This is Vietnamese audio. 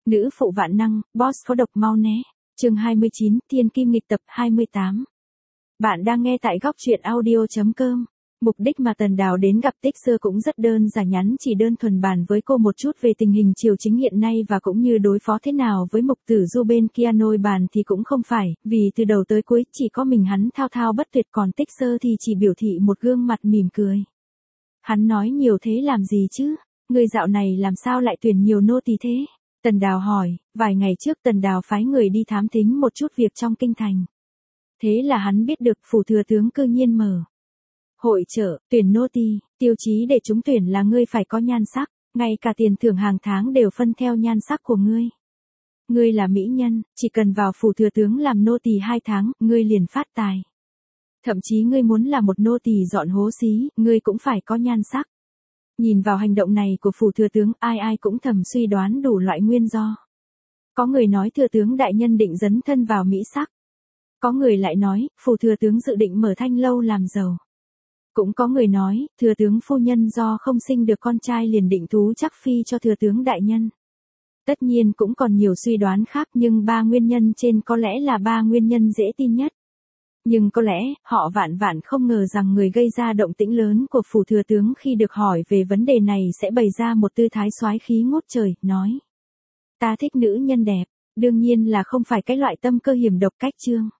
Nữ phụ vạn năng, boss có độc mau né. Chương 29, Thiên Kim nghịch tập 28. Bạn đang nghe tại góc truyện audio.com. Mục đích mà Tần Đào đến gặp Tích Xưa cũng rất đơn giản, nhắn chỉ đơn thuần bàn với cô một chút về tình hình triều chính hiện nay và cũng như đối phó thế nào với Mục Tử Du bên kia. Nôi bàn thì cũng không phải, vì từ đầu tới cuối chỉ có mình hắn thao thao bất tuyệt, còn Tích Xưa thì chỉ biểu thị một gương mặt mỉm cười. Hắn nói nhiều thế làm gì chứ? Người dạo này làm sao lại tuyển nhiều nô tỳ thế? Tần Đào hỏi. Vài ngày trước Tần Đào phái người đi thám thính một chút việc trong kinh thành. Thế là hắn biết được phủ thừa tướng cư nhiên mở hội chợ, tuyển nô tỳ, tiêu chí để trúng tuyển là ngươi phải có nhan sắc, ngay cả tiền thưởng hàng tháng đều phân theo nhan sắc của ngươi. Ngươi là mỹ nhân, chỉ cần vào phủ thừa tướng làm nô tỳ 2 tháng, ngươi liền phát tài. Thậm chí ngươi muốn là một nô tỳ dọn hố xí, ngươi cũng phải có nhan sắc. Nhìn vào hành động này của phủ thừa tướng, ai cũng thầm suy đoán đủ loại nguyên do. Có người nói thừa tướng đại nhân định dấn thân vào mỹ sắc. Có người lại nói, phủ thừa tướng dự định mở thanh lâu làm giàu. Cũng có người nói, thừa tướng phu nhân do không sinh được con trai liền định thú chắc phi cho thừa tướng đại nhân. Tất nhiên cũng còn nhiều suy đoán khác, nhưng 3 nguyên nhân trên có lẽ là 3 nguyên nhân dễ tin nhất. Nhưng có lẽ, họ vạn không ngờ rằng người gây ra động tĩnh lớn của phủ thừa tướng khi được hỏi về vấn đề này sẽ bày ra một tư thái soái khí ngút trời, nói: Ta thích nữ nhân đẹp, đương nhiên là không phải cái loại tâm cơ hiểm độc cách Trương